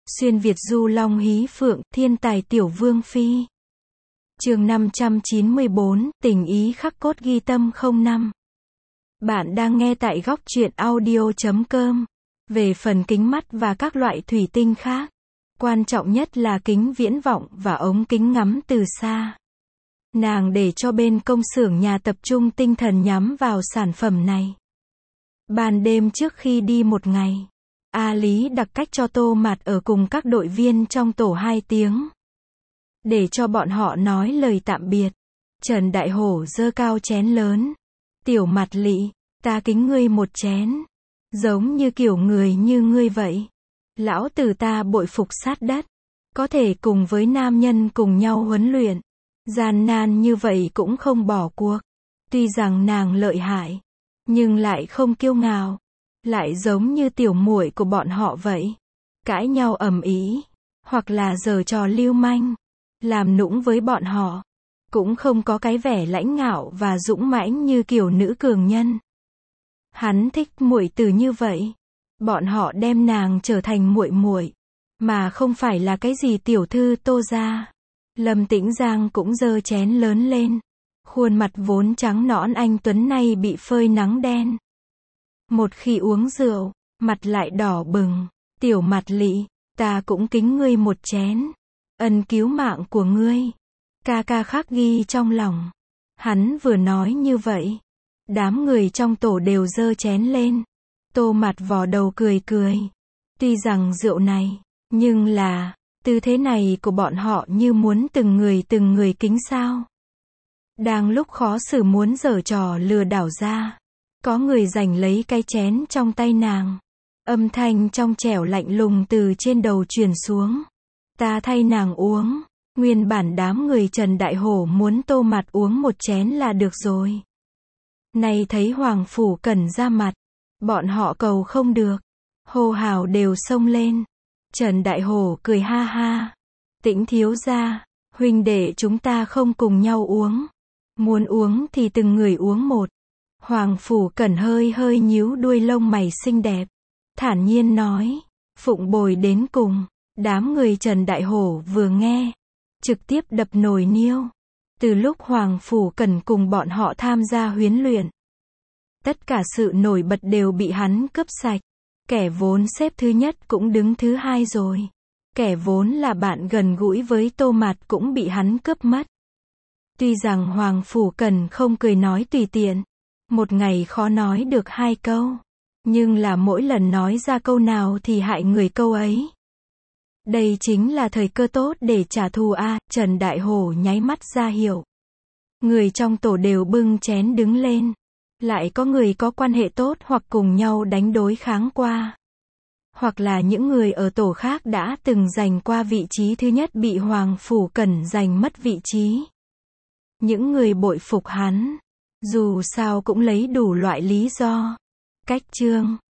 Xuyên Việt du long hí phượng, thiên tài tiểu vương phi. Chương 594, tình ý khắc cốt ghi tâm 05. Bạn đang nghe tại góc truyện audio.com. Về phần kính mắt và các loại thủy tinh khác, quan trọng nhất là kính viễn vọng và ống kính ngắm từ xa. Nàng để cho bên công xưởng nhà tập trung tinh thần nhắm vào sản phẩm này. Ban đêm trước khi đi một ngày, A Lý đặc cách cho Tô Mạt ở cùng các đội viên trong tổ 2 tiếng. Để cho bọn họ nói lời tạm biệt. Trần Đại Hổ giơ cao chén lớn. Tiểu Mạt Lị, ta kính ngươi một chén. Giống như kiểu người như ngươi vậy. Lão tử ta bội phục sát đất. Có thể cùng với nam nhân cùng nhau huấn luyện. Gian nan như vậy cũng không bỏ cuộc. Tuy rằng nàng lợi hại, nhưng lại không kiêu ngạo. Lại giống như tiểu muội của bọn họ vậy. Cãi nhau ầm ĩ, hoặc là giở trò lưu manh, làm nũng với bọn họ. Cũng không có cái vẻ lãnh ngạo và dũng mãnh như kiểu nữ cường nhân. Hắn thích muội tử như vậy. Bọn họ đem nàng trở thành muội muội, mà không phải là cái gì tiểu thư Tô gia. Lâm Tĩnh Giang cũng giơ chén lớn lên. Khuôn mặt vốn trắng nõn anh tuấn nay bị phơi nắng đen. Một khi uống rượu, mặt lại đỏ bừng. Tiểu Mạt Lị, ta cũng kính ngươi một chén. Ân cứu mạng của ngươi, ca ca khắc ghi trong lòng. Hắn vừa nói như vậy, đám người trong tổ đều giơ chén lên. Tô Mạt vò đầu cười cười. Tuy rằng rượu này, nhưng là, tư thế này của bọn họ như muốn từng người kính sao. Đang lúc khó xử muốn giở trò lừa đảo ra, có người giành lấy cái chén trong tay nàng. Âm thanh trong trẻo lạnh lùng từ trên đầu truyền xuống. Ta thay nàng uống. Nguyên bản đám người Trần Đại Hổ muốn Tô Mạt uống một chén là được rồi. Nay thấy Hoàng Phủ Cẩn ra mặt, bọn họ cầu không được. Hô hào đều xông lên. Trần Đại Hổ cười ha ha. Tĩnh thiếu gia, huynh đệ chúng ta không cùng nhau uống. Muốn uống thì từng người uống một. Hoàng Phủ Cẩn hơi nhíu đuôi lông mày xinh đẹp. Thản nhiên nói. Phụng bồi đến cùng. Đám người Trần Đại Hổ vừa nghe, trực tiếp đập nồi niêu. Từ lúc Hoàng Phủ Cẩn cùng bọn họ tham gia huấn luyện, tất cả sự nổi bật đều bị hắn cướp sạch. Kẻ vốn xếp thứ nhất cũng đứng thứ hai rồi. Kẻ vốn là bạn gần gũi với Tô Mạt cũng bị hắn cướp mất. Tuy rằng Hoàng Phủ Cẩn không cười nói tùy tiện, một ngày khó nói được 2 câu, nhưng là mỗi lần nói ra câu nào thì hại người câu ấy. Đây chính là thời cơ tốt để trả thù a. Trần Đại Hổ nháy mắt ra hiệu. Người trong tổ đều bưng chén đứng lên. Lại có người có quan hệ tốt hoặc cùng nhau đánh đối kháng qua. Hoặc là những người ở tổ khác đã từng giành qua vị trí thứ nhất bị Hoàng Phủ Cẩn giành mất vị trí. Những người bội phục hắn, dù sao cũng lấy đủ loại lý do, cách chương,